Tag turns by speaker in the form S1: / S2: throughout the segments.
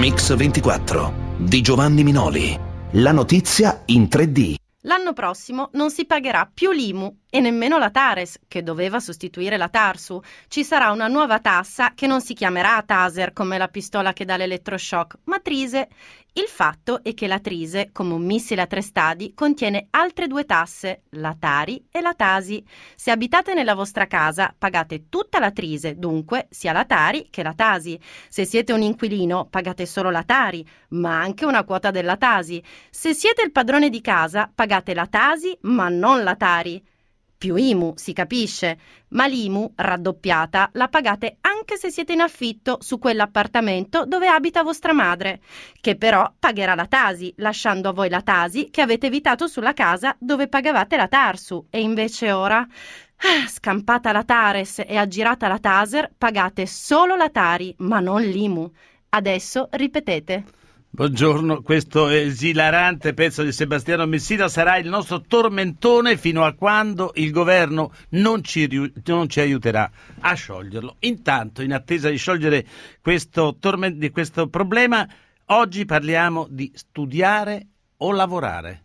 S1: Mix 24 di Giovanni Minoli. La notizia in 3D.
S2: L'anno prossimo non si pagherà più l'IMU e nemmeno la TARES, che doveva sostituire la TARSU. Ci sarà una nuova tassa che non si chiamerà Taser come la pistola che dà l'elettroshock, ma Trise. Il fatto è che la Trise, come un missile a 3 stadi, contiene altre 2 tasse, la Tari e la Tasi. Se abitate nella vostra casa, pagate tutta la Trise, dunque sia la Tari che la Tasi. Se siete un inquilino, pagate solo la Tari, ma anche una quota della Tasi. Se siete il padrone di casa, pagate la Tasi, ma non la Tari. Più IMU, si capisce, ma l'IMU, raddoppiata, la pagate anche se siete in affitto su quell'appartamento dove abita vostra madre, che però pagherà la Tasi, lasciando a voi la Tasi che avete evitato sulla casa dove pagavate la Tarsu, e invece ora, scampata la Tares e aggirata la Taser, pagate solo la Tari, ma non l'IMU. Adesso ripetete.
S3: Buongiorno, questo esilarante pezzo di Sebastiano Messina sarà il nostro tormentone fino a quando il governo non ci aiuterà a scioglierlo. Intanto, in attesa di sciogliere questo problema, oggi parliamo di studiare o lavorare.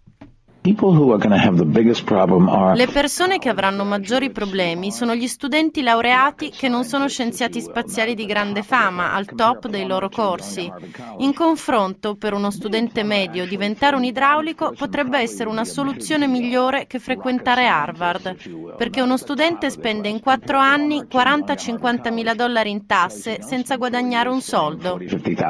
S2: Le persone che avranno maggiori problemi sono gli studenti laureati che non sono scienziati spaziali di grande fama, al top dei loro corsi. In confronto, per uno studente medio, diventare un idraulico potrebbe essere una soluzione migliore che frequentare Harvard, perché uno studente spende in 4 anni 40-50 mila dollari in tasse senza guadagnare un soldo.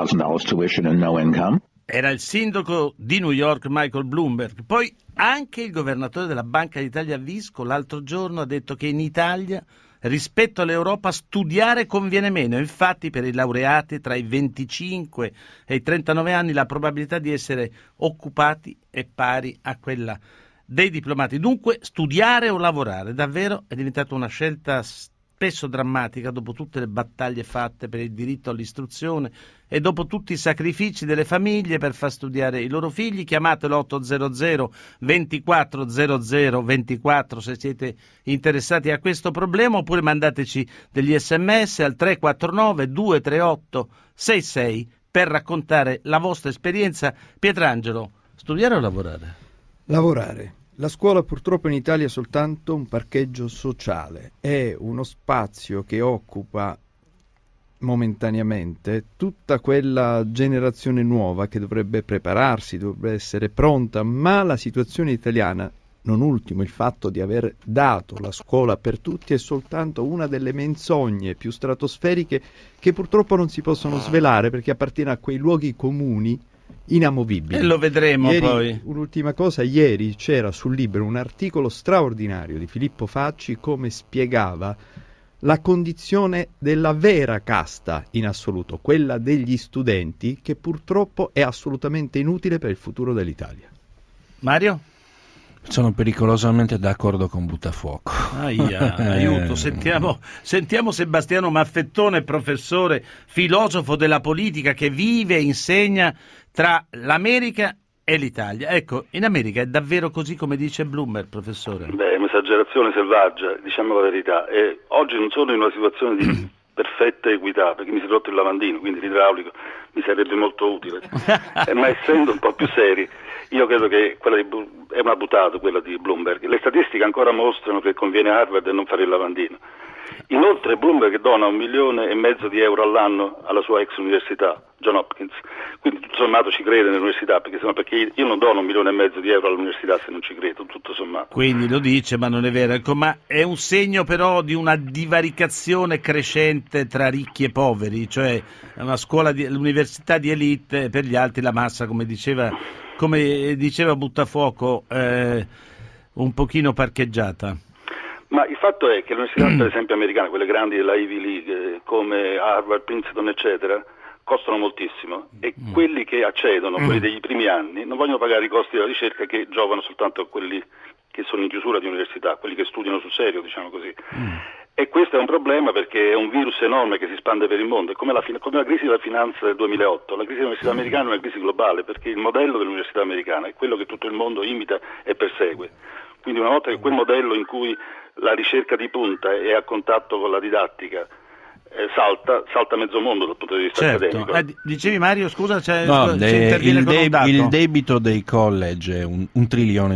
S3: Era il sindaco di New York Michael Bloomberg. Poi anche il governatore della Banca d'Italia Visco l'altro giorno ha detto che in Italia rispetto all'Europa studiare conviene meno. Infatti per i laureati tra i 25 e i 39 anni la probabilità di essere occupati è pari a quella dei diplomati. Dunque studiare o lavorare davvero è diventata una scelta spesso drammatica dopo tutte le battaglie fatte per il diritto all'istruzione e dopo tutti i sacrifici delle famiglie per far studiare i loro figli. Chiamatelo 800 24 00 24 se siete interessati a questo problema, oppure mandateci degli sms al 349 238 66 per raccontare la vostra esperienza. Pietrangelo, studiare o lavorare?
S4: Lavorare. La scuola purtroppo in Italia è soltanto un parcheggio sociale, è uno spazio che occupa momentaneamente tutta quella generazione nuova che dovrebbe prepararsi, dovrebbe essere pronta, ma la situazione italiana, non ultimo il fatto di aver dato la scuola per tutti, è soltanto una delle menzogne più stratosferiche che purtroppo non si possono svelare perché appartiene a quei luoghi comuni inamovibili.
S3: E lo vedremo poi.
S4: Un'ultima cosa, ieri c'era sul Libero un articolo straordinario di Filippo Facci come spiegava la condizione della vera casta in assoluto, quella degli studenti, che purtroppo è assolutamente inutile per il futuro dell'Italia.
S3: Mario?
S5: Sono pericolosamente d'accordo con Buttafuoco.
S3: Aiuto, sentiamo Sebastiano Maffettone, professore, filosofo della politica che vive e insegna tra l'America e l'Italia. Ecco, in America è davvero così come dice Bloomberg, professore?
S6: Beh, è un'esagerazione selvaggia, diciamo la verità. E oggi non sono in una situazione di perfetta equità, perché mi si è rotto il lavandino, quindi l'idraulico mi sarebbe molto utile. Ma essendo un po' più seri, io credo che è una buttata quella di Bloomberg. Le statistiche ancora mostrano che conviene a Harvard non fare il lavandino. Inoltre Bloomberg dona 1,5 milioni di euro all'anno alla sua ex università, John Hopkins. Quindi tutto sommato ci crede nell'università, perché io non dono 1,5 milioni di euro all'università se non ci credo, tutto sommato.
S3: Quindi lo dice, ma non è vero. Ecco, ma è un segno però di una divaricazione crescente tra ricchi e poveri, cioè una l'università di elite, per gli altri la massa, come diceva Buttafuoco, un pochino parcheggiata.
S6: Ma il fatto è che le università, per esempio americane, quelle grandi della Ivy League, come Harvard, Princeton, eccetera, costano moltissimo e quelli che accedono, quelli degli primi anni, non vogliono pagare i costi della ricerca che giovano soltanto a quelli che sono in chiusura di università, quelli che studiano sul serio, diciamo così. E questo è un problema perché è un virus enorme che si spande per il mondo, è come la crisi della finanza del 2008. La crisi dell'università americana è una crisi globale perché il modello dell'università americana è quello che tutto il mondo imita e persegue. Quindi una volta che quel modello in cui la ricerca di punta è a contatto con la didattica salta mezzo mondo dal punto di vista accademico.
S3: Dicevi Mario, scusa,
S5: il debito dei college è $1 trilione.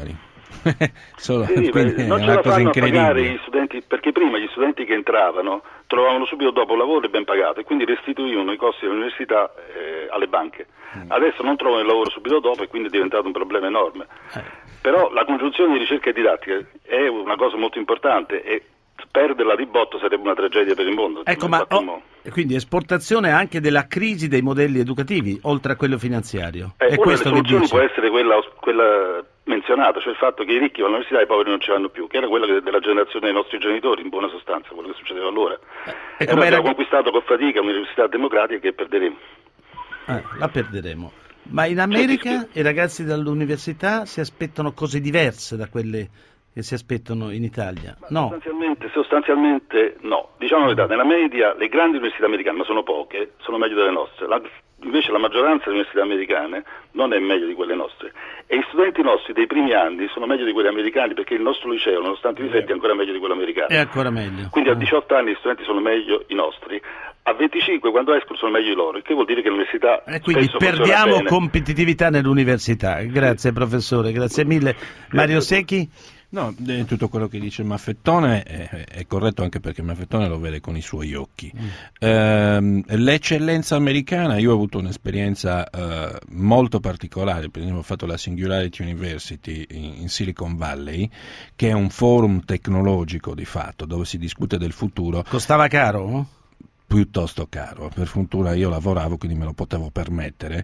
S6: Quindi non ce la fanno a pagare gli studenti, perché prima gli studenti che entravano trovavano subito dopo lavoro e ben pagato, e quindi restituivano i costi dell'università alle banche. Adesso non trovano il lavoro subito dopo, e quindi è diventato un problema enorme. Però la congiunzione di ricerca e didattica è una cosa molto importante, e perderla di botto sarebbe una tragedia per il mondo.
S3: Quindi esportazione anche della crisi dei modelli educativi, oltre a quello finanziario.
S6: Una delle soluzioni può essere quella menzionata, cioè il fatto che i ricchi vanno all'università e i poveri non ce l'hanno più, che era quella della generazione dei nostri genitori, in buona sostanza, quello che succedeva allora. E noi abbiamo conquistato con fatica un'università democratica che perderemo.
S3: La perderemo. Ma in America i ragazzi dall'università si aspettano cose diverse da quelle che si aspettano in Italia? No.
S6: Sostanzialmente no. Diciamo la verità, nella media le grandi università americane, ma sono poche, sono meglio delle nostre. Invece la maggioranza delle università americane non è meglio di quelle nostre, e gli studenti nostri dei primi anni sono meglio di quelli americani, perché il nostro liceo, nonostante i difetti, è ancora meglio di quello americano.
S3: È ancora meglio.
S6: Quindi a 18 anni gli studenti sono meglio i nostri, a 25 quando escono sono meglio i loro, il che vuol dire che l'università
S3: quindi perdiamo competitività nell'università. Grazie professore, grazie mille. Mario Secchi?
S5: No, tutto quello che dice Maffettone è corretto, anche perché Maffettone lo vede con i suoi occhi. L'eccellenza americana, io ho avuto un'esperienza molto particolare. Per esempio ho fatto la Singularity University in Silicon Valley, che è un forum tecnologico di fatto, dove si discute del futuro.
S3: Costava caro?
S5: Piuttosto caro, per fortuna io lavoravo, quindi me lo potevo permettere.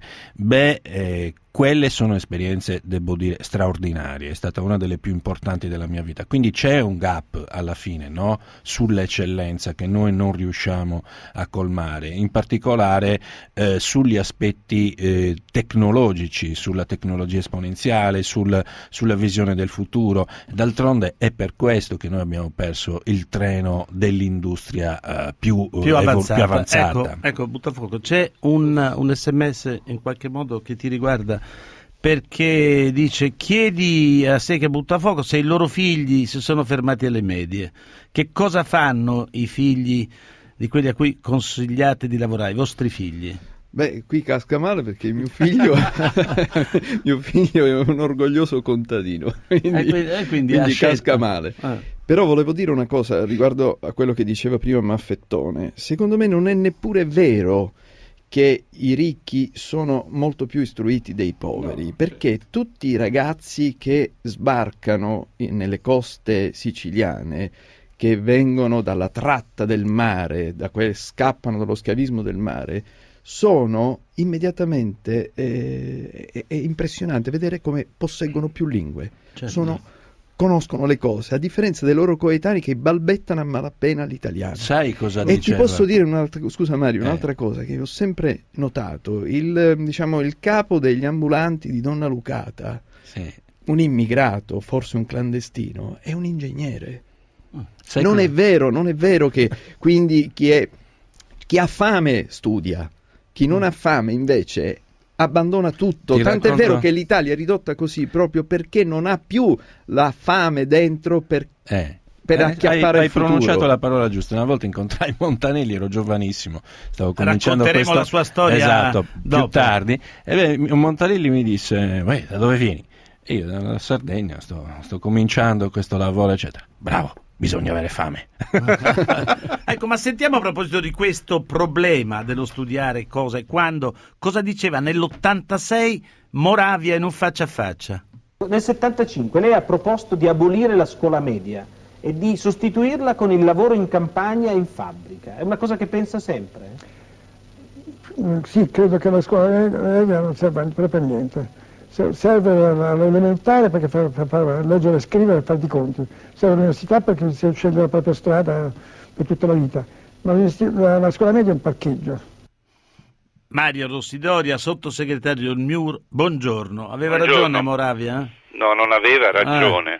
S5: Quelle sono esperienze, devo dire, straordinarie, è stata una delle più importanti della mia vita, quindi c'è un gap alla fine, no? Sull'eccellenza che noi non riusciamo a colmare, in particolare sugli aspetti tecnologici, sulla tecnologia esponenziale, sulla visione del futuro. D'altronde è per questo che noi abbiamo perso il treno dell'industria più avanzata.
S3: Ecco, Buttafuoco, c'è un SMS in qualche modo che ti riguarda, perché dice: chiedi a Secchi Buttafuoco se i loro figli si sono fermati alle medie, che cosa fanno i figli di quelli a cui consigliate di lavorare, i vostri figli?
S4: Beh, qui casca male, perché mio figlio è un orgoglioso contadino, quindi casca male. Però volevo dire una cosa riguardo a quello che diceva prima Maffettone. Secondo me non è neppure vero che i ricchi sono molto più istruiti dei poveri, perché tutti i ragazzi che sbarcano nelle coste siciliane, che vengono dalla tratta del mare, scappano dallo schiavismo del mare, sono immediatamente è impressionante vedere come posseggono più lingue. Certo. Conoscono le cose, a differenza dei loro coetanei che balbettano a malapena l'italiano.
S5: Sai cosa
S4: diceva?
S5: E
S4: ti posso dire un'altra cosa che ho sempre notato. Il capo degli ambulanti di Donna Lucata, un immigrato, forse un clandestino, è un ingegnere. Non è vero che quindi chi ha fame studia, chi non ha fame invece abbandona tutto. Tanto è vero che l'Italia è ridotta così proprio perché non ha più la fame dentro per acchiappare il futuro.
S5: Hai pronunciato la parola giusta. Una volta incontrai Montanelli, ero giovanissimo, stavo cominciando
S3: la sua storia
S5: più tardi, e Montanelli mi disse: da dove vieni? E io dalla Sardegna, sto cominciando questo lavoro, eccetera. Bravo, bisogna avere fame.
S3: Ecco, ma sentiamo a proposito di questo problema dello studiare cosa diceva nell'86 Moravia in un faccia a faccia.
S7: Nel 75 lei ha proposto di abolire la scuola media e di sostituirla con il lavoro in campagna e in fabbrica. È una cosa che pensa sempre?
S8: Sì, credo che la scuola media non serva per niente. Serve l'elementare perché per leggere e scrivere e fare i conti, serve l'università perché si sceglie la propria strada per tutta la vita, ma la scuola media è un parcheggio.
S3: Mario Rossidoria, sottosegretario del MIUR, buongiorno. Aveva ragione Moravia?
S9: No, non aveva ragione,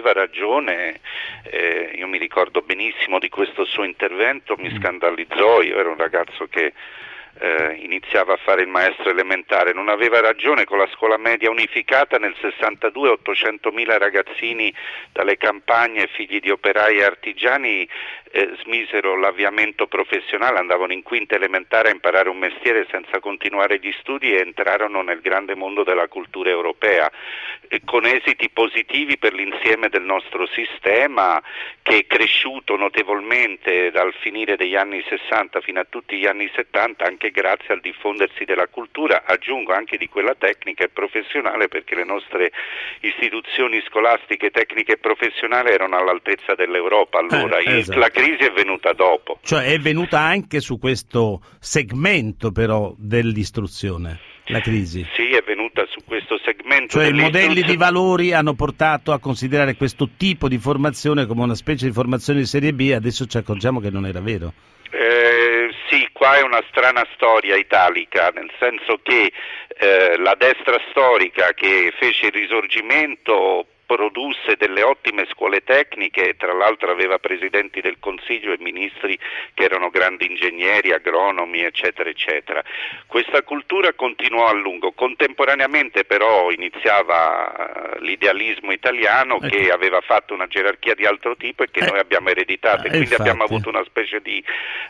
S9: io mi ricordo benissimo di questo suo intervento, mi scandalizzò, io ero un ragazzo che iniziava a fare il maestro elementare, non aveva ragione. Con la scuola media unificata nel 62 800.000 ragazzini dalle campagne, figli di operai e artigiani, smisero l'avviamento professionale, andavano in quinta elementare a imparare un mestiere senza continuare gli studi e entrarono nel grande mondo della cultura europea, con esiti positivi per l'insieme del nostro sistema, che è cresciuto notevolmente dal finire degli anni 60 fino a tutti gli anni 70, anche grazie al diffondersi della cultura, aggiungo anche di quella tecnica e professionale, perché le nostre istituzioni scolastiche, tecniche e professionali erano all'altezza dell'Europa allora.
S3: Esatto.
S9: La crisi è venuta dopo.
S3: Cioè è venuta anche su questo segmento però dell'istruzione, la crisi.
S9: Sì, è venuta su questo segmento.
S3: Cioè i modelli di valori hanno portato a considerare questo tipo di formazione come una specie di formazione di serie B, adesso ci accorgiamo che non era vero.
S9: Sì, qua è una strana storia italica, nel senso che la destra storica che fece il Risorgimento produsse delle ottime scuole tecniche, tra l'altro aveva presidenti del Consiglio e ministri che erano grandi ingegneri, agronomi, eccetera, eccetera. Questa cultura continuò a lungo, contemporaneamente però iniziava l'idealismo italiano, che aveva fatto una gerarchia di altro tipo e che noi abbiamo ereditato, e quindi abbiamo avuto una specie di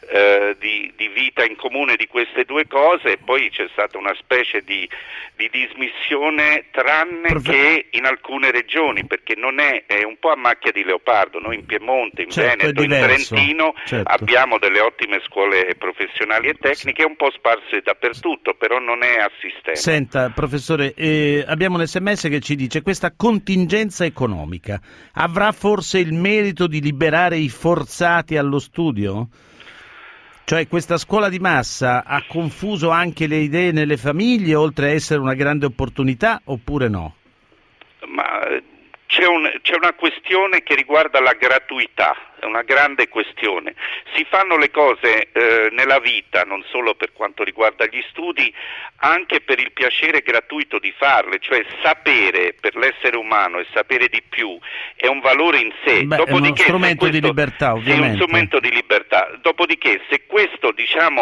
S9: vita in comune di queste due cose, e poi c'è stata una specie di dismissione, tranne che in alcune regioni, perché non è un po' a macchia di leopardo. Noi in Piemonte, in Veneto, in Trentino abbiamo delle ottime scuole professionali e tecniche, un po' sparse dappertutto, però non è a sistema.
S3: Senta, professore, abbiamo un SMS che ci dice: questa contingenza economica avrà forse il merito di liberare i forzati allo studio? Cioè questa scuola di massa ha confuso anche le idee nelle famiglie, oltre a essere una grande opportunità, oppure no?
S9: Ma c'è una questione che riguarda la gratuità, è una grande questione. Si fanno le cose nella vita, non solo per quanto riguarda gli studi, anche per il piacere gratuito di farle, cioè sapere per l'essere umano e sapere di più è un valore in sé.
S3: Beh, è uno strumento di libertà, ovviamente.
S9: È un strumento di libertà. Dopodiché, se questo,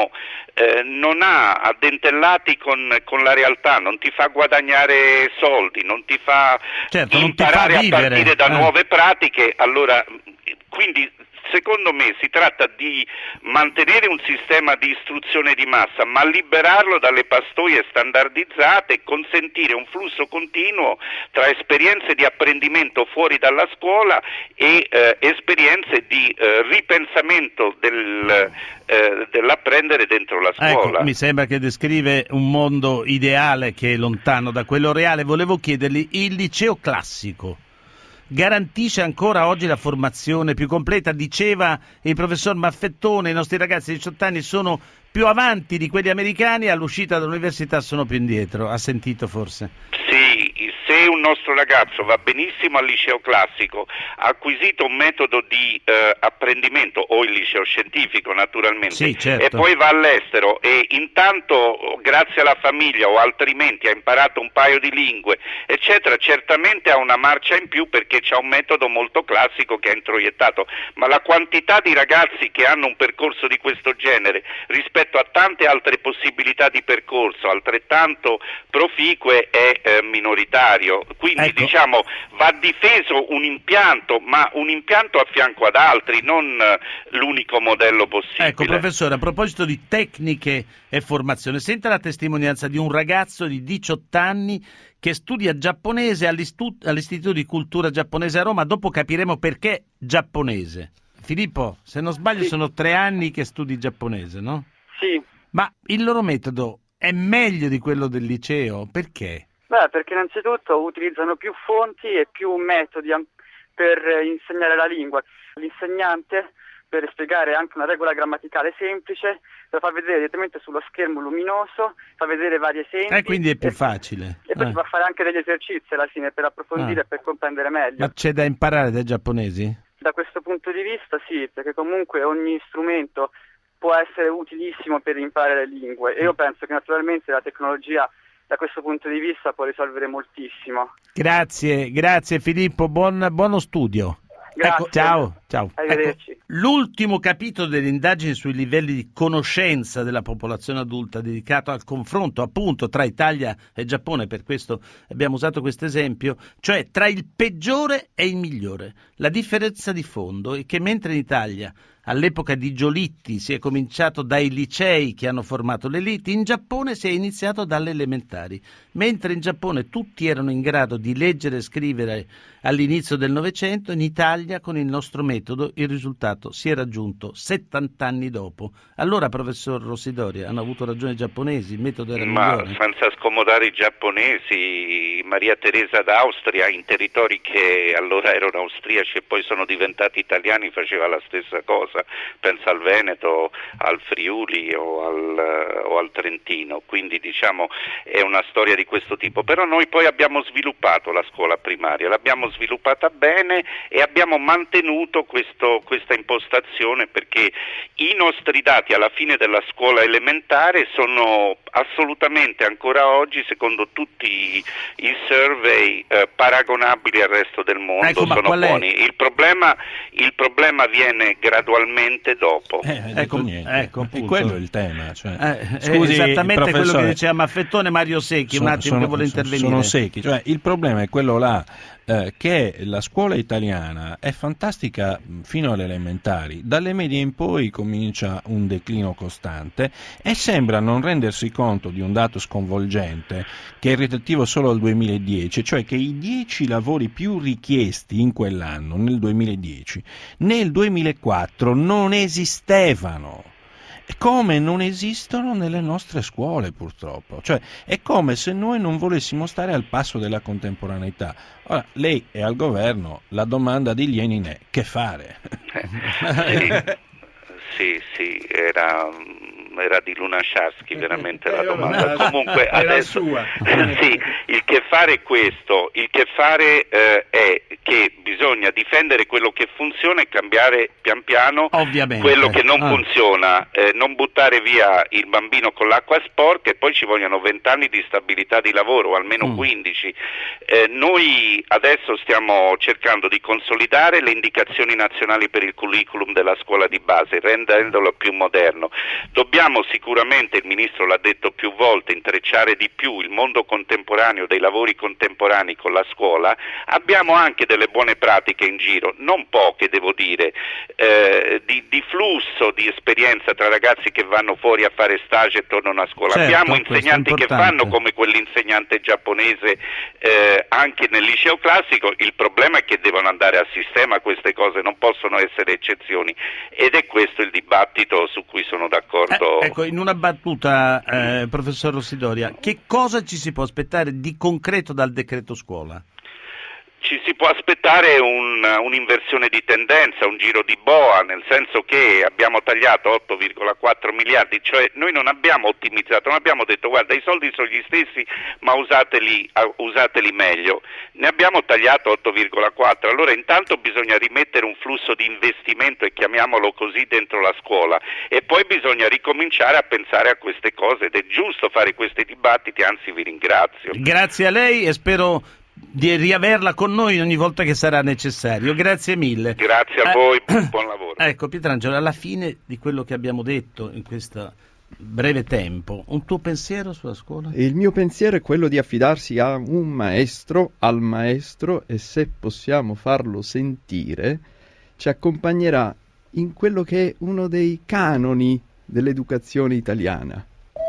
S9: non ha addentellati con la realtà, non ti fa guadagnare soldi, non ti fa imparare a partire da nuove pratiche, allora, quindi secondo me si tratta di mantenere un sistema di istruzione di massa, ma liberarlo dalle pastoie standardizzate e consentire un flusso continuo tra esperienze di apprendimento fuori dalla scuola e esperienze di ripensamento dell'apprendere dentro la scuola.
S3: Ecco, mi sembra che descrive un mondo ideale che è lontano da quello reale. Volevo chiedergli, il liceo classico garantisce ancora oggi la formazione più completa? Diceva il professor Maffettone, i nostri ragazzi di 18 anni sono più avanti di quelli americani, all'uscita dall'università sono più indietro. Ha sentito forse?
S9: Sì, se un nostro ragazzo va benissimo al liceo classico, ha acquisito un metodo di apprendimento, o il liceo scientifico naturalmente,
S3: sì, certo,
S9: e poi va all'estero e intanto grazie alla famiglia o altrimenti ha imparato un paio di lingue eccetera, certamente ha una marcia in più perché c'ha un metodo molto classico che ha introiettato, ma la quantità di ragazzi che hanno un percorso di questo genere rispetto a tante altre possibilità di percorso altrettanto proficue è minoritario, quindi
S3: ecco,
S9: va difeso un impianto, ma un impianto a fianco ad altri, non l'unico modello possibile.
S3: Ecco, professore, a proposito di tecniche e formazione, senta la testimonianza di un ragazzo di 18 anni che studia giapponese all'Istituto di Cultura Giapponese a Roma. Dopo capiremo perché giapponese. Filippo, se non sbaglio sono 3 anni che studi giapponese, no?
S10: Sì.
S3: Ma il loro metodo è meglio di quello del liceo? Perché?
S10: Beh, perché innanzitutto utilizzano più fonti e più metodi per insegnare la lingua. L'insegnante, per spiegare anche una regola grammaticale semplice, lo fa vedere direttamente sullo schermo luminoso, fa vedere vari esempi.
S3: Quindi è più facile.
S10: E poi si va a fare anche degli esercizi alla fine per approfondire e per comprendere meglio.
S3: Ma c'è da imparare dai giapponesi?
S10: Da questo punto di vista sì, perché comunque ogni strumento può essere utilissimo per imparare le lingue e io penso che naturalmente la tecnologia da questo punto di vista può risolvere moltissimo.
S3: Grazie Filippo, buono studio.
S10: Grazie.
S3: Ecco, ciao. Ciao.
S10: Arrivederci.
S3: Ecco, l'ultimo capitolo delle indagini sui livelli di conoscenza della popolazione adulta, dedicato al confronto appunto tra Italia e Giappone, per questo abbiamo usato questo esempio, cioè tra il peggiore e il migliore. La differenza di fondo è che mentre in Italia all'epoca di Giolitti si è cominciato dai licei che hanno formato le elite, in Giappone si è iniziato dalle elementari. Mentre in Giappone tutti erano in grado di leggere e scrivere all'inizio del Novecento, in Italia con il nostro metodo il risultato si è raggiunto 70 anni dopo. Allora, professor Rossidoria, hanno avuto ragione i giapponesi, il metodo era migliore?
S9: Senza scomodare i giapponesi, Maria Teresa d'Austria, in territori che allora erano austriaci e poi sono diventati italiani, faceva la stessa cosa. Pensa al Veneto, al Friuli o al Trentino, quindi diciamo è una storia di questo tipo. Però noi poi abbiamo sviluppato la scuola primaria, l'abbiamo sviluppata bene e abbiamo mantenuto questa impostazione, perché i nostri dati alla fine della scuola elementare sono assolutamente ancora oggi, secondo tutti i survey, paragonabili al resto del mondo,
S3: ecco,
S9: sono buoni. Il problema viene gradualmente dopo.
S3: Ecco,
S5: e quello è il tema.
S3: Scusi, esattamente quello che diceva Maffettone. Mario Secchi, un attimo che vuole intervenire.
S5: Sono secchi, cioè il problema è quello là, che la scuola italiana è fantastica fino alle elementari, dalle medie in poi comincia un declino costante e sembra non rendersi conto di un dato sconvolgente che è relativo solo al 2010, cioè che i 10 lavori più richiesti in quell'anno, nel 2010, nel 2004 non esistevano. Come non esistono nelle nostre scuole, purtroppo. Cioè, è come se noi non volessimo stare al passo della contemporaneità. Ora, lei è al governo, la domanda di Lenin è: che fare?
S9: Sì, era di Lunacharsky veramente la domanda. Comunque adesso sì, il che fare è questo, il che fare è che bisogna difendere quello che funziona e cambiare pian piano quello che non funziona, non buttare via il bambino con l'acqua sporca, e poi ci vogliono 20 anni di stabilità di lavoro, o almeno 15. Noi adesso stiamo cercando di consolidare le indicazioni nazionali per il curriculum della scuola di base, rendendolo più moderno. Dobbiamo sicuramente, il Ministro l'ha detto più volte, intrecciare di più il mondo contemporaneo dei lavori contemporanei con la scuola. Abbiamo anche delle buone pratiche in giro, non poche devo dire, di flusso di esperienza tra ragazzi che vanno fuori a fare stage e tornano a scuola.
S3: Certo,
S9: abbiamo insegnanti che fanno come quell'insegnante giapponese anche nel liceo classico. Il problema è che devono andare a sistema, queste cose non possono essere eccezioni, ed è questo il dibattito su cui sono d'accordo.
S3: Ecco, in una battuta, professor Rossidoria, che cosa ci si può aspettare di concreto dal decreto scuola?
S9: Ci si può aspettare un'inversione di tendenza, un giro di boa, nel senso che abbiamo tagliato 8,4 miliardi, cioè noi non abbiamo ottimizzato, non abbiamo detto guarda i soldi sono gli stessi ma usateli meglio, ne abbiamo tagliato 8,4, allora intanto bisogna rimettere un flusso di investimento, e chiamiamolo così, dentro la scuola, e poi bisogna ricominciare a pensare a queste cose, ed è giusto fare questi dibattiti, anzi vi ringrazio.
S3: Grazie a lei e spero di riaverla con noi ogni volta che sarà necessario. Grazie mille.
S9: Grazie a voi, buon lavoro.
S3: Ecco, Pietrangelo, alla fine di quello che abbiamo detto in questo breve tempo, un tuo pensiero sulla scuola?
S4: Il mio pensiero è quello di affidarsi a un maestro, al maestro, e se possiamo farlo sentire, ci accompagnerà in quello che è uno dei canoni dell'educazione italiana.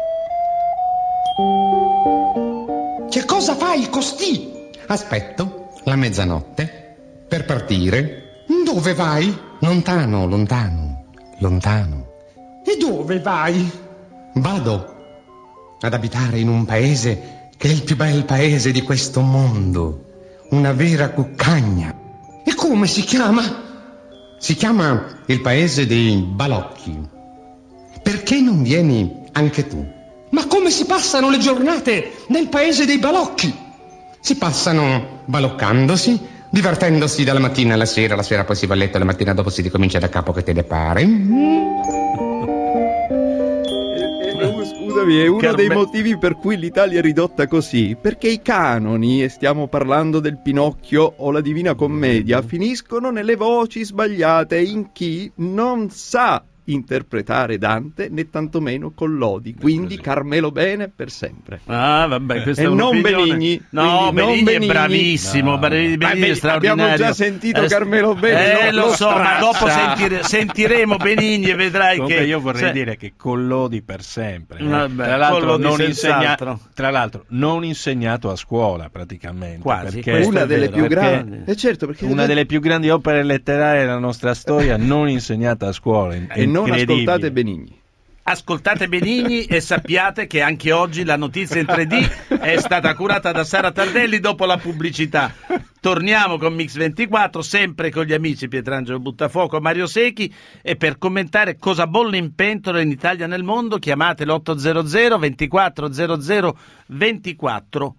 S11: Che cosa fai costì? Aspetto la mezzanotte per partire. Dove vai? Lontano, lontano, lontano. E dove vai? Vado ad abitare in un paese che è il più bel paese di questo mondo, una vera cuccagna. E come si chiama? Si chiama il paese dei balocchi. Perché non vieni anche tu? Ma come si passano le giornate nel paese dei balocchi? Si passano baloccandosi, divertendosi dalla mattina alla sera, la sera poi si va a letto, la mattina dopo si ricomincia da capo che te ne pare.
S4: Scusami È uno dei motivi per cui l'Italia è ridotta così, perché i canoni, e stiamo parlando del Pinocchio o la Divina Commedia, finiscono nelle voci sbagliate in chi non sa interpretare Dante né tantomeno Collodi, quindi Carmelo Bene per sempre.
S3: Vabbè, questa
S4: e
S3: è
S4: non
S3: un'opinione.
S4: Benigni.
S3: No, Benigni è
S4: Benigni.
S3: bravissimo, Benigni è straordinario.
S4: Abbiamo già sentito Carmelo Bene,
S3: lo so, ma dopo sentiremo Benigni e vedrai
S5: comunque
S3: che
S5: io vorrei dire che Collodi per sempre.
S3: Vabbè,
S5: tra l'altro non insegnato a scuola praticamente.
S3: Quasi.
S5: Perché
S4: una delle più grandi. Certo, perché
S5: una delle più grandi opere letterarie della nostra storia non insegnata a scuola.
S4: E non ascoltate Benigni.
S3: Ascoltate Benigni e sappiate che anche oggi la notizia in 3D è stata curata da Sara Tardelli dopo la pubblicità. Torniamo con Mix24, sempre con gli amici Pietrangelo Buttafuoco, Mario Secchi, e per commentare cosa bolle in pentola in Italia e nel mondo chiamate l'800 24 00 24.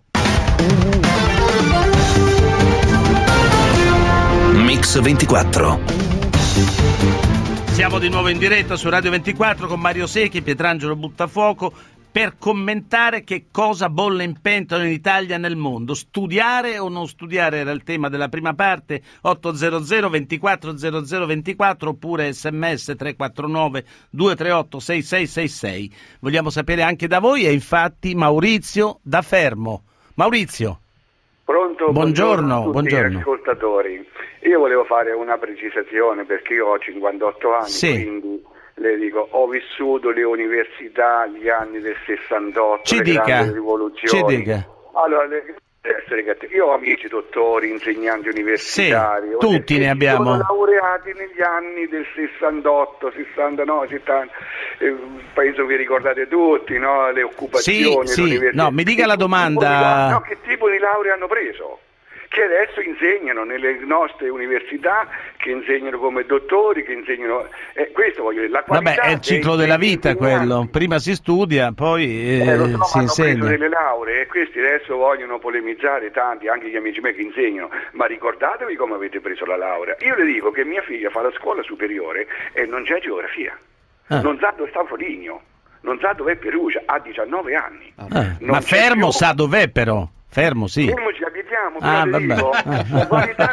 S1: Mix24.
S3: Siamo di nuovo in diretta su Radio 24 con Mario Secchi, Pietrangelo Buttafuoco, per commentare che cosa bolle in pentola in Italia e nel mondo. Studiare o non studiare era il tema della prima parte. 800 24 00 24 oppure sms 349 238 6666. Vogliamo sapere anche da voi, e infatti Maurizio da Fermo. Maurizio.
S12: Pronto?
S3: Buongiorno.
S12: A tutti gli ascoltatori. Io volevo fare una precisazione perché io ho 58 anni, quindi le dico, ho vissuto le università, gli anni del 68, le grandi rivoluzioni.
S3: Ci dica.
S12: Allora, io ho amici dottori, insegnanti universitari.
S3: Tutti ne abbiamo.
S12: Sono laureati negli anni del 68, 69, 70. Penso vi ricordate tutti, no? Le occupazioni.
S3: Sì. No, mi dica la domanda.
S12: Che tipo di laurea hanno preso? Che adesso insegnano nelle nostre università, che insegnano come dottori, che insegnano questo voglio dire, la qualità.
S3: Vabbè, è il ciclo della vita quello, prima si studia, poi si insegna.
S12: Hanno preso delle lauree e questi adesso vogliono polemizzare tanti, anche gli amici miei che insegnano, ma ricordatevi come avete preso la laurea. Io le dico che mia figlia fa la scuola superiore e non c'è geografia, non sa dove sta Foligno, non sa dov'è Perugia, ha 19 anni.
S3: Ma Fermo sa dov'è però. Fermo, sì.
S12: Fermo ci abitiamo, però dico, la qualità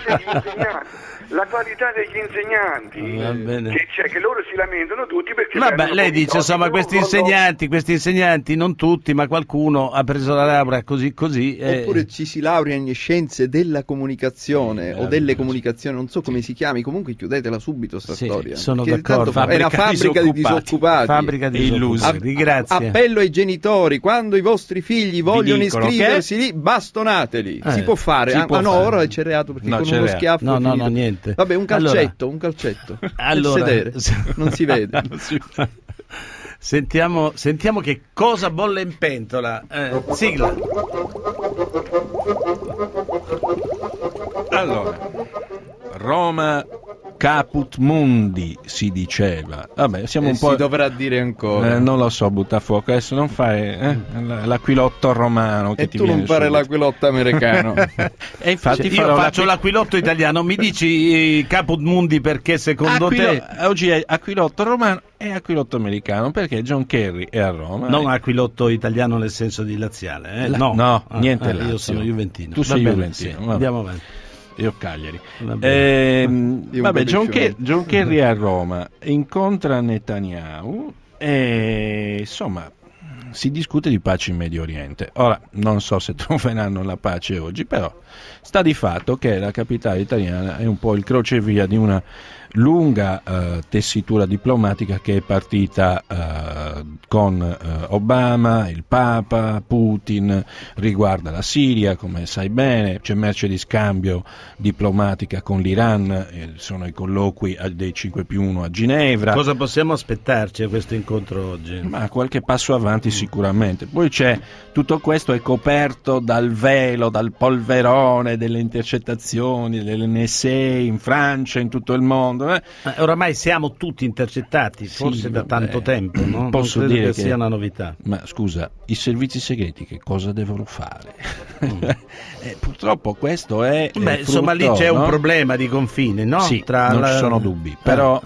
S12: degli insegnanti, che loro si lamentano tutti perché...
S3: Vabbè, lei dice, insomma, questi insegnanti, non tutti, ma qualcuno ha preso la laurea così.
S4: Oppure ci si laurea in scienze della comunicazione o delle comunicazioni, non so come si chiami, comunque chiudetela subito sta storia.
S3: Sono d'accordo.
S4: È una fabbrica di disoccupati.
S3: Fabbrica di illusi. Grazie.
S4: Appello ai genitori, quando i vostri figli vogliono iscriversi lì, bastonateli. Si può fare. No, ora c'è reato perché con uno schiaffo.
S3: No, niente.
S4: Vabbè, un calcetto.
S3: Allora,
S4: sedere. Non si vede.
S3: Sentiamo che cosa bolle in pentola. Sigla.
S5: Allora, Roma caput mundi si diceva. Vabbè, siamo un po'.
S4: Si dovrà dire ancora.
S5: Non lo so, Buttafuoco. Adesso non fare l'aquilotto romano che
S4: e
S5: ti
S4: tu
S5: viene
S4: non fare l'aquilotto americano.
S5: E infatti
S3: io faccio l'aquilotto italiano. Mi dici caput mundi perché secondo te
S5: oggi è aquilotto romano e aquilotto americano perché John Kerry è a Roma.
S3: Non aquilotto italiano nel senso di laziale,
S5: no, niente Lazio.
S3: Io sono juventino.
S5: Tu sei juventino.
S3: Sì, andiamo avanti.
S5: Io Cagliari. Vabbè, John Kerry è a Roma, incontra Netanyahu e insomma si discute di pace in Medio Oriente. Ora, non so se troveranno la pace oggi, però sta di fatto che la capitale italiana è un po' il crocevia di una lunga tessitura diplomatica che è partita con Obama, il Papa, Putin, riguarda la Siria, come sai bene, c'è merce di scambio diplomatica con l'Iran, sono i colloqui dei 5+1 a Ginevra.
S3: Cosa possiamo aspettarci a questo incontro oggi?
S5: Ma qualche passo avanti sicuramente. Poi tutto questo è coperto dal velo, dal polverone delle intercettazioni dell'NSA in Francia, in tutto il mondo. secondo me.
S3: Oramai siamo tutti intercettati, forse da tanto tempo, no?
S5: Posso
S3: non credo
S5: dire
S3: che sia una novità.
S5: Ma scusa, i servizi segreti che cosa devono fare? Purtroppo questo è
S3: Beh, insomma, lì c'è un problema di confine, no?
S5: Sì, non ci sono dubbi, però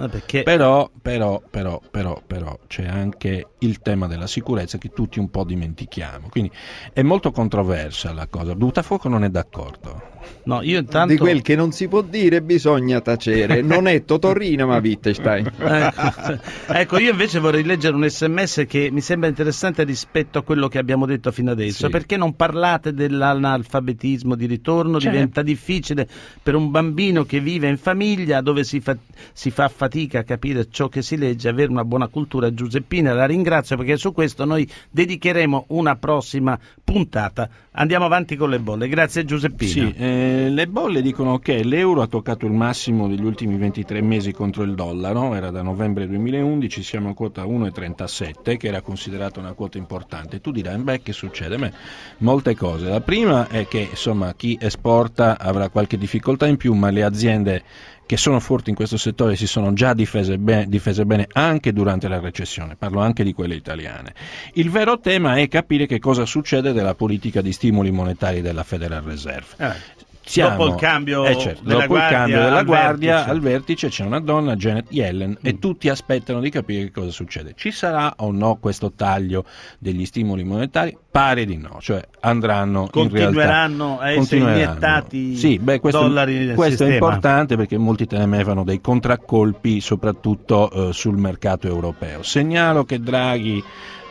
S5: c'è anche il tema della sicurezza che tutti un po' dimentichiamo, quindi è molto controversa la cosa. Buttafuoco non è d'accordo.
S3: No, io intanto...
S4: Di quel che non si può dire bisogna tacere. Non è Totorina ma Wittgenstein.
S3: Ecco, io invece vorrei leggere un SMS che mi sembra interessante rispetto a quello che abbiamo detto fino adesso.
S5: Sì.
S3: Perché non parlate dell'analfabetismo di ritorno?
S5: Certo.
S3: Diventa difficile per un bambino che vive in famiglia dove si fa fatica a capire ciò che si legge, avere una buona cultura. Giuseppina, la ringrazio, perché su questo noi dedicheremo una prossima puntata. Andiamo avanti con le bolle. Grazie Giuseppina.
S5: Sì, le bolle dicono che l'euro ha toccato il massimo degli ultimi 23 mesi contro il dollaro, era da novembre 2011, siamo a quota 1,37, che era considerata una quota importante. Tu dirai, beh, che succede? Beh, molte cose. La prima è che insomma chi esporta avrà qualche difficoltà in più, ma le aziende che sono forti in questo settore si sono già difese bene anche durante la recessione, parlo anche di quelle italiane. Il vero tema è capire che cosa succede della politica di stimoli monetari della Federal Reserve.
S3: Dopo il cambio della
S5: guardia al vertice c'è una donna, Janet Yellen, e tutti aspettano di capire che cosa succede. Ci sarà o no questo taglio degli stimoli monetari? Pare di no, cioè andranno
S3: continueranno a essere iniettati dollari nel
S5: questo
S3: sistema.
S5: È importante perché molti temevano dei contraccolpi soprattutto sul mercato europeo. Segnalo che Draghi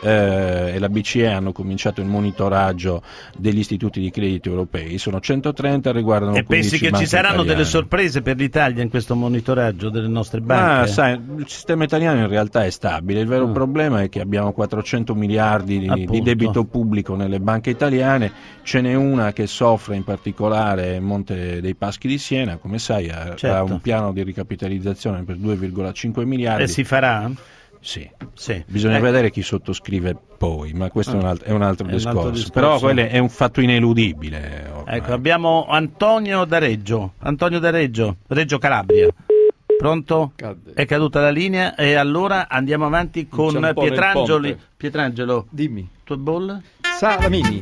S5: e la BCE hanno cominciato il monitoraggio degli istituti di credito europei, sono 130, riguardano 15
S3: pensi che
S5: banche
S3: ci saranno
S5: italiane.
S3: delle sorprese per l'Italia in questo monitoraggio delle nostre banche?
S5: Sai, il sistema italiano in realtà è stabile, il vero problema è che abbiamo 400 miliardi di debito pubblico nelle banche italiane, ce n'è una che soffre in particolare Monte dei Paschi di Siena, come sai ha un piano di ricapitalizzazione per 2,5 miliardi.
S3: E si farà?
S5: Sì. Bisogna vedere chi sottoscrive poi, ma questo è un altro discorso. Però quello è un fatto ineludibile.
S3: Ecco, abbiamo Antonio da Reggio, Reggio Calabria. Pronto? È caduta la linea e allora andiamo avanti con Pietrangelo.
S4: Dimmi.
S3: Tua bolla?
S4: Salamini.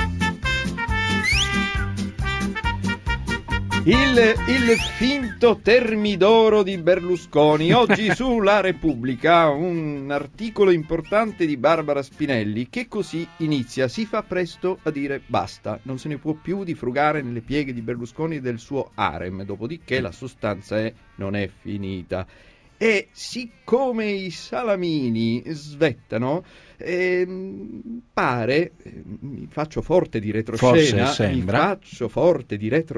S4: Il finto Termidoro di Berlusconi. Oggi su La Repubblica un articolo importante di Barbara Spinelli che così inizia: si fa presto a dire basta, non se ne può più di frugare nelle pieghe di Berlusconi e del suo harem, dopodiché la sostanza non è finita. E siccome i salamini svettano, pare, mi faccio forte di retroscena, mi faccio forte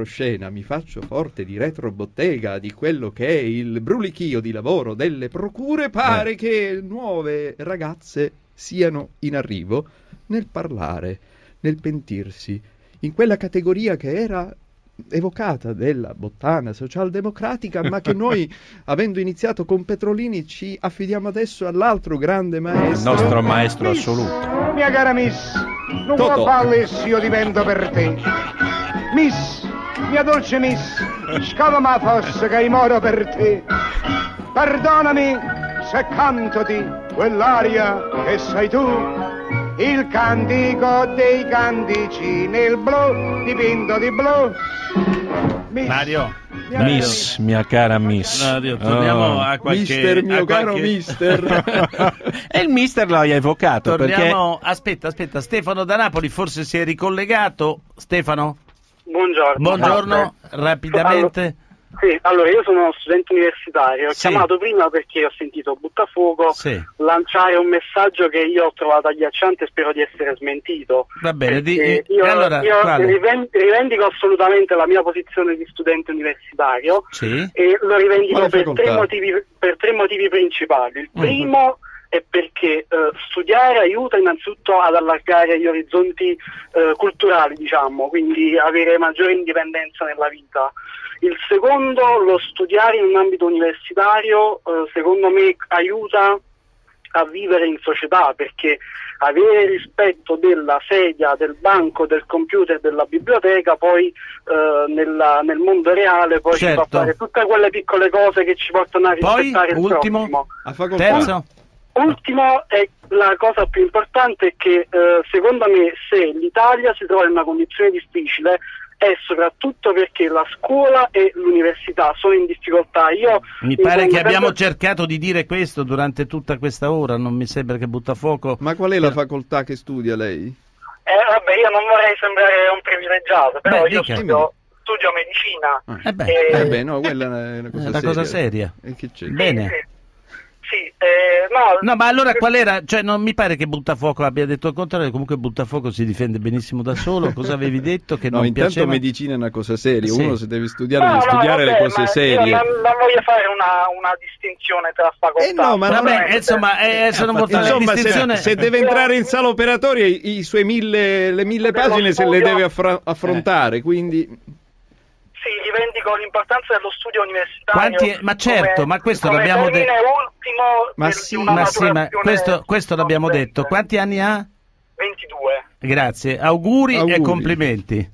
S4: di retrobottega di quello che è il brulichio di lavoro delle procure, pare che nuove ragazze siano in arrivo nel parlare, nel pentirsi, in quella categoria che era evocata della bottana socialdemocratica, ma che noi, avendo iniziato con Petrolini, ci affidiamo adesso all'altro grande maestro,
S5: il nostro maestro assoluto.
S13: Mia cara Miss, non può falles io divento per te. Miss, mia dolce Miss, scavami fosse che moro per te. Perdonami se cantoti quell'aria che sei tu, il cantico dei cantici nel blu dipinto di blu.
S3: Mario,
S5: mia cara Miss.
S3: Mario, torniamo a qualche...
S4: Mister, mio caro mister.
S5: E il mister l'hai evocato.
S3: Torniamo... Aspetta, Stefano da Napoli forse si è ricollegato. Stefano? Buongiorno, rapidamente.
S14: Allora io sono studente universitario, ho chiamato prima perché ho sentito Buttafuoco lanciare un messaggio che io ho trovato agghiacciante e spero di essere smentito.
S3: Va bene,
S14: io rivendico assolutamente la mia posizione di studente universitario e lo rivendico per tre motivi principali. Il primo è perché studiare aiuta innanzitutto ad allargare gli orizzonti culturali, diciamo, quindi avere maggiore indipendenza nella vita. Il secondo, lo studiare in un ambito universitario, secondo me aiuta a vivere in società, perché avere rispetto della sedia, del banco, del computer, della biblioteca, poi nel mondo reale poi ci fa fare tutte quelle piccole cose che ci portano a rispettare il prossimo.
S3: Terzo.
S14: Ultimo, è la cosa più importante, è che secondo me, se l'Italia si trova in una condizione difficile, è soprattutto perché la scuola e l'università sono in difficoltà.
S3: Mi pare che abbiamo cercato di dire questo durante tutta questa ora, non mi sembra che Buttafuoco...
S4: Ma qual è la facoltà che studia lei?
S14: Vabbè, io non vorrei sembrare un privilegiato, però io studio medicina.
S4: No, quella è una cosa
S3: seria. Cosa seria.
S4: E che c'è?
S3: Bene.
S14: No,
S3: ma allora qual era? Cioè, non mi pare che Buttafuoco abbia detto il contrario, comunque Buttafuoco si difende benissimo da solo. Cosa avevi detto? Che non
S4: intanto
S3: piaceva?
S4: medicina è una cosa seria, uno se deve studiare deve studiare le cose serie.
S14: Io non voglio fare una distinzione tra facoltà.
S4: No, ma
S3: vabbè, insomma,
S4: se deve entrare in sala operatoria le 1000 pagine se le deve affrontare, quindi...
S14: Sì, rivendico l'importanza dello studio universitario.
S3: Ma certo, ma questo l'abbiamo detto.
S14: Ma
S3: questo l'abbiamo detto. Quanti anni ha?
S14: 22.
S3: Grazie, auguri. E complimenti.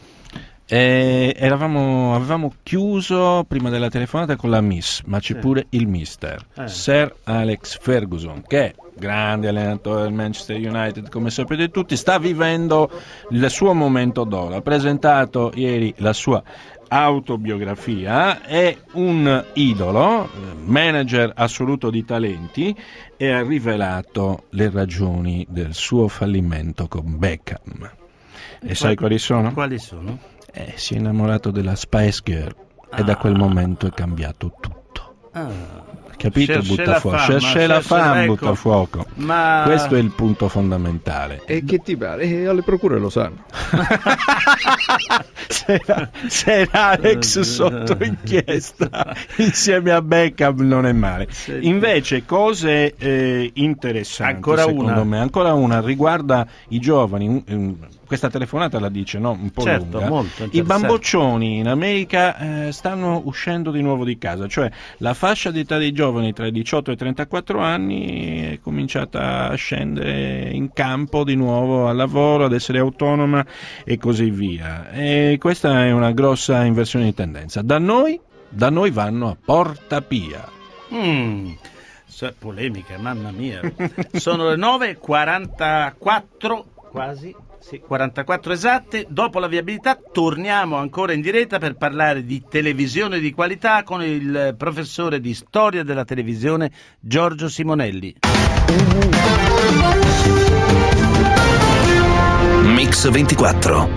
S5: Avevamo chiuso prima della telefonata con la Miss, ma c'è pure il Mister, Sir Alex Ferguson, che è grande allenatore del Manchester United, come sapete tutti, sta vivendo il suo momento d'oro. Ha presentato ieri la sua autobiografia, è un idolo, manager assoluto di talenti, e ha rivelato le ragioni del suo fallimento con Beckham. E sai quali sono?
S3: Quali sono?
S5: Si è innamorato della Spice Girl e da quel momento è cambiato tutto. Capito? Buttafuoco. C'è la fama, Buttafuoco.
S3: Ma...
S5: questo è il punto fondamentale.
S4: E che ti pare? Alle procure lo sanno.
S5: Se Alex sotto inchiesta insieme a Beckham non è male. Invece cose interessanti, ancora una riguarda i giovani. Questa telefonata la dice, no? Un po' lunga.
S3: Molto
S5: I bamboccioni in America stanno uscendo di nuovo di casa, cioè la fascia di età dei giovani tra i 18 e i 34 anni è cominciata a scendere in campo di nuovo al lavoro, ad essere autonoma e così via. E questa è una grossa inversione di tendenza. Da noi vanno a Porta Pia.
S3: Polemica, mamma mia. Sono le 9:44 quasi. Sì, 44 esatte. Dopo la viabilità torniamo ancora in diretta per parlare di televisione di qualità con il professore di storia della televisione Giorgio Simonelli.
S1: Mix 24.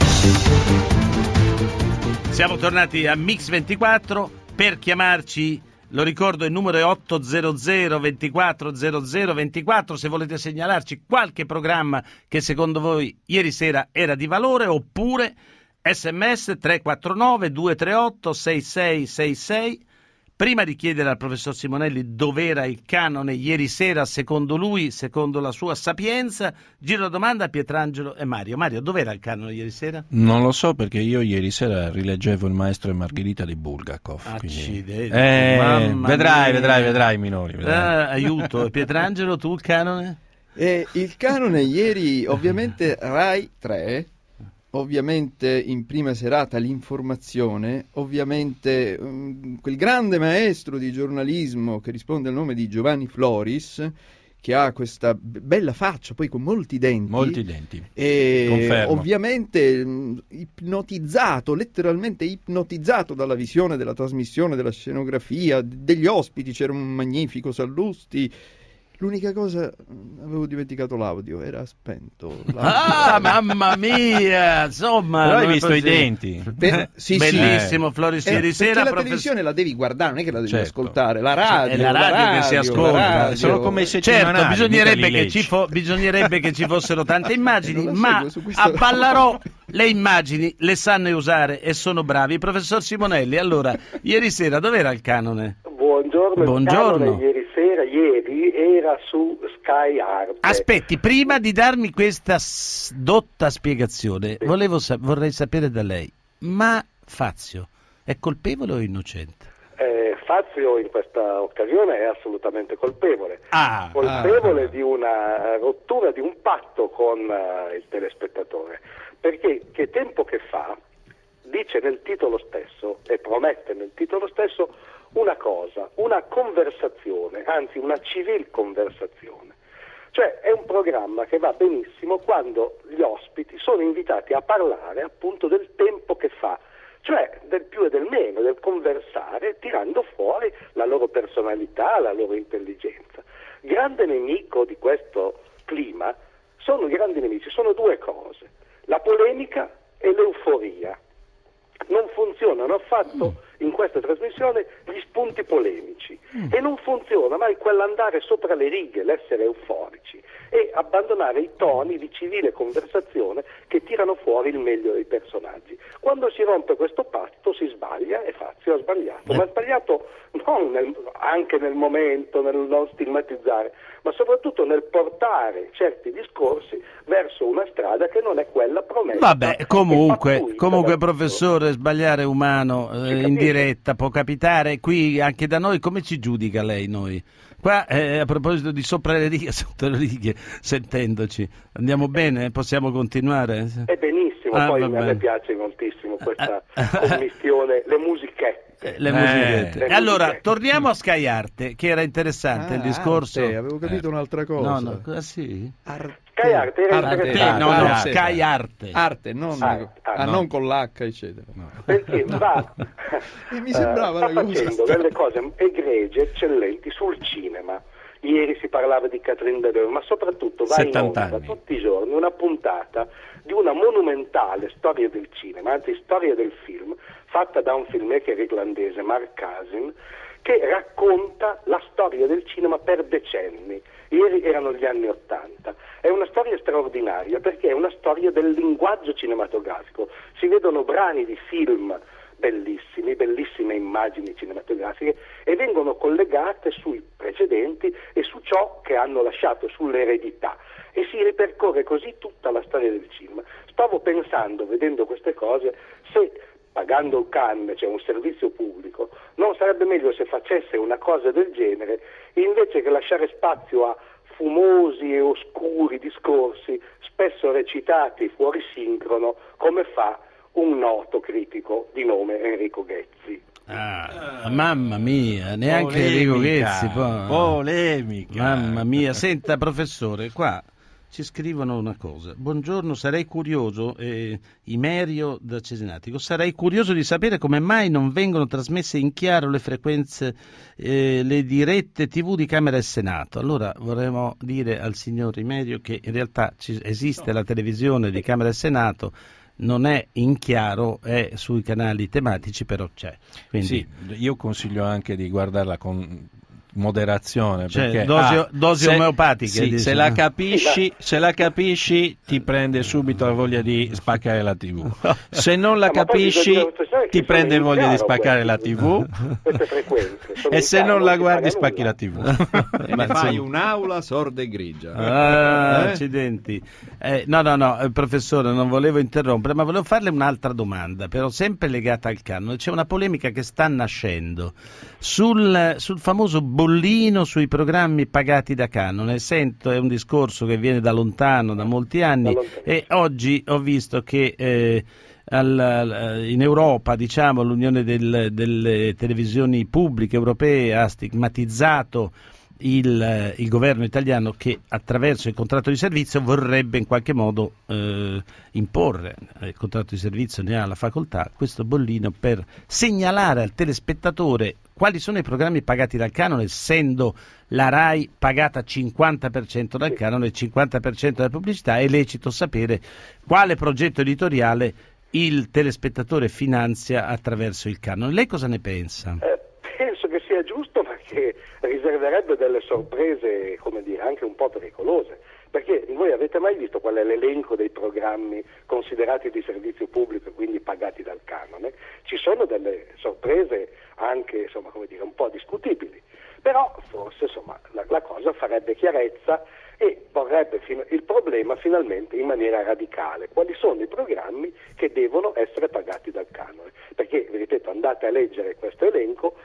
S3: Siamo tornati a Mix 24. Per chiamarci, lo ricordo, il numero è 800 24 00 24 se volete segnalarci qualche programma che secondo voi ieri sera era di valore, oppure SMS 349 238 6666. Prima di chiedere al professor Simonelli dov'era il canone ieri sera secondo lui, secondo la sua sapienza, giro la domanda a Pietrangelo e Mario. Mario, dov'era il canone ieri sera?
S5: Non lo so, perché io ieri sera rileggevo Il Maestro e Margherita di Bulgakov. Vedrai Minori.
S3: Aiuto. E Pietrangelo, tu il canone?
S4: Il canone ieri ovviamente Rai 3, ovviamente in prima serata l'informazione, ovviamente quel grande maestro di giornalismo che risponde al nome di Giovanni Floris, che ha questa bella faccia, poi con molti denti. E
S5: confermo.
S4: Ovviamente letteralmente ipnotizzato dalla visione della trasmissione, della scenografia, degli ospiti. C'era un magnifico Sallusti. L'unica cosa, avevo dimenticato l'audio, era spento.
S3: Mamma mia, insomma.
S5: Però hai visto i denti.
S3: Bellissimo, Floris ieri sera.
S4: Perché la televisione la devi guardare, non è che la devi ascoltare. La radio,
S3: è la radio che si ascolta.
S5: Sono come i
S3: certo, bisognerebbe che ci fossero tante immagini, ma a Ballarò le immagini le sanno usare e sono bravi. Il professor Simonelli, allora, ieri sera dov'era il canone?
S15: Buongiorno. Ieri era su Sky Arte.
S3: Aspetti, prima di darmi questa dotta spiegazione, vorrei sapere da lei, ma Fazio è colpevole o innocente?
S15: Fazio in questa occasione è assolutamente colpevole, di una rottura di un patto con il telespettatore, perché che tempo che fa dice nel titolo stesso e promette nel titolo stesso una cosa, una conversazione, anzi una civil conversazione. Cioè è un programma che va benissimo quando gli ospiti sono invitati a parlare appunto del tempo che fa, cioè del più e del meno, del conversare, tirando fuori la loro personalità, la loro intelligenza. Grande nemico di questo clima sono i grandi nemici, sono due cose, la polemica e l'euforia. Non funzionano affatto in questa trasmissione gli spunti polemici e non funziona mai quell'andare sopra le righe, l'essere euforici e abbandonare i toni di civile conversazione che tirano fuori il meglio dei personaggi. Quando si rompe questo patto si sbaglia e Fazio ha sbagliato, ma ha sbagliato non anche nel momento, nel non stigmatizzare, ma soprattutto nel portare certi discorsi verso una strada che non è quella promessa.
S3: Vabbè, comunque professore, sbagliare umano in diretta può capitare. Qui anche da noi come ci giudica lei noi? Qua a proposito di sopra le righe, sotto le righe, sentendoci, andiamo bene? Possiamo continuare?
S15: È benissimo, poi a me piace moltissimo questa commistione, le musichette.
S3: Allora, torniamo a Sky Arte, che era interessante il discorso.
S4: Avevo capito un'altra cosa.
S3: No, sì.
S15: Sky Arte era interessante.
S3: Sky Arte.
S4: Arte, non con l'H, eccetera.
S15: Perché
S4: mi sembrava
S15: sta facendo delle cose egregie, eccellenti sul cinema. Ieri si parlava di Catherine Deneuve, ma soprattutto va in onda tutti i giorni una puntata di una monumentale storia del cinema, anzi storia del film, fatta da un filmmaker irlandese, Mark Casin, che racconta la storia del cinema per decenni. Ieri erano gli anni '80. È una storia straordinaria perché è una storia del linguaggio cinematografico. Si vedono brani di film bellissimi, bellissime immagini cinematografiche e vengono collegate sui precedenti e su ciò che hanno lasciato, sull'eredità, e si ripercorre così tutta la storia del cinema. Stavo pensando, vedendo queste cose, se pagando il Cannes c'è un servizio pubblico, non sarebbe meglio se facesse una cosa del genere invece che lasciare spazio a fumosi e oscuri discorsi spesso recitati fuori sincrono, come fa un noto critico di nome Enrico Ghezzi.
S3: Mamma mia, neanche Enrico Ghezzi polemica. Mamma mia, senta professore, qua ci scrivono una cosa. Buongiorno, sarei curioso, Imerio da Cesenatico, sarei curioso di sapere come mai non vengono trasmesse in chiaro le frequenze, le dirette TV di Camera e Senato. Allora vorremmo dire al signor Imerio che in realtà esiste la televisione di Camera e Senato, non è in chiaro, è sui canali tematici, però c'è. Quindi...
S5: Sì, io consiglio anche di guardarla con moderazione, perché
S3: dosi omeopatiche.
S5: Sì, se la capisci ti prende subito la voglia di spaccare la TV. Se non la capisci ti prende voglia di spaccare la TV e se non la guardi spacchi la TV.
S4: Ma fai un'aula sorda e grigia.
S3: Accidenti. No, professore, non volevo interrompere, ma volevo farle un'altra domanda, però sempre legata al canone. C'è una polemica che sta nascendo sul famoso bollino sui programmi pagati da Canone. Sento, è un discorso che viene da lontano, da molti anni, e oggi ho visto che in Europa, diciamo, l'Unione delle televisioni pubbliche europee ha stigmatizzato il governo italiano, che attraverso il contratto di servizio vorrebbe in qualche modo imporre, il contratto di servizio ne ha la facoltà, questo bollino per segnalare al telespettatore quali sono i programmi pagati dal canone, essendo la RAI pagata 50% dal canone e 50% dalla pubblicità. È lecito sapere quale progetto editoriale il telespettatore finanzia attraverso il canone. Lei cosa ne pensa?
S15: Penso che sia giusto, ma che riserverebbe delle sorprese, come dire, anche un po' pericolose. Perché voi avete mai visto qual è l'elenco dei programmi considerati di servizio pubblico e quindi pagati dal canone? Ci sono delle sorprese anche, insomma, come dire, un po' discutibili, però forse, insomma, la cosa farebbe chiarezza e porrebbe il problema finalmente in maniera radicale. Quali sono i programmi che devono essere pagati dal canone? Perché, vi ripeto, andate a leggere questo elenco e troverete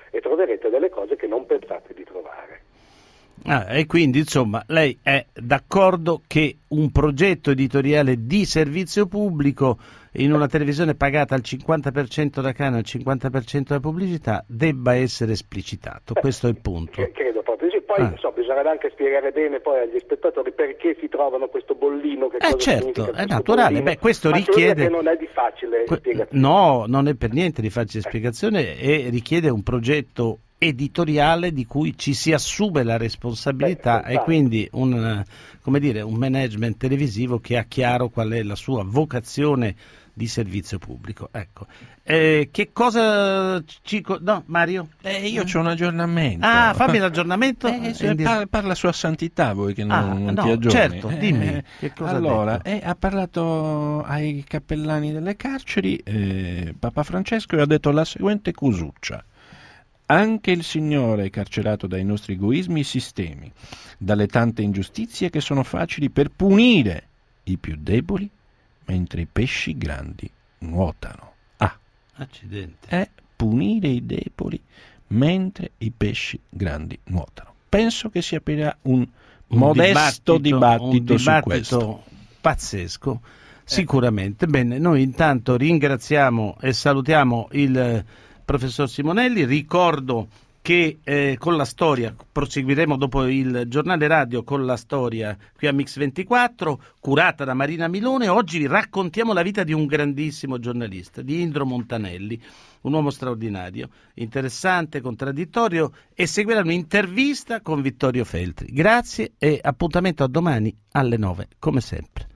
S15: troverete delle cose che non pensate di trovare.
S3: E quindi insomma lei è d'accordo che un progetto editoriale di servizio pubblico in una televisione pagata al 50% da canone e al 50% da pubblicità debba essere esplicitato? Questo è il punto.
S15: Credo proprio sì. Poi bisognerà anche spiegare bene poi agli spettatori perché si trovano questo bollino, che cosa
S3: certo,
S15: significa
S3: è naturale.
S15: bollino.
S3: Questo
S15: ma
S3: richiede...
S15: che non è di facile spiegazione.
S3: No, non è per niente di facile spiegazione e richiede un progetto editoriale di cui ci si assume la responsabilità e quindi un management televisivo che ha chiaro qual è la sua vocazione di servizio pubblico. Ecco. Che cosa no, Mario?
S5: Io c'ho un aggiornamento.
S3: Fammi l'aggiornamento.
S5: Parla Sua Santità, voi che non ti aggiorni.
S3: Certo, dimmi. Che cosa
S5: allora, ha parlato ai cappellani delle carceri Papa Francesco e ha detto la seguente cosuccia: anche il Signore è carcerato dai nostri egoismi e sistemi, dalle tante ingiustizie che sono facili per punire i più deboli, mentre i pesci grandi nuotano.
S3: Accidenti.
S5: Punire i deboli mentre i pesci grandi nuotano. Penso che si aprirà un modesto dibattito su questo.
S3: Pazzesco, sicuramente. Bene, noi intanto ringraziamo e salutiamo il professor Simonelli. Ricordo che con la storia proseguiremo dopo il giornale radio con la storia qui a Mix24, curata da Marina Milone. Oggi vi raccontiamo la vita di un grandissimo giornalista, di Indro Montanelli, un uomo straordinario, interessante, contraddittorio, e seguirà un'intervista con Vittorio Feltri. Grazie e appuntamento a domani alle 9, come sempre.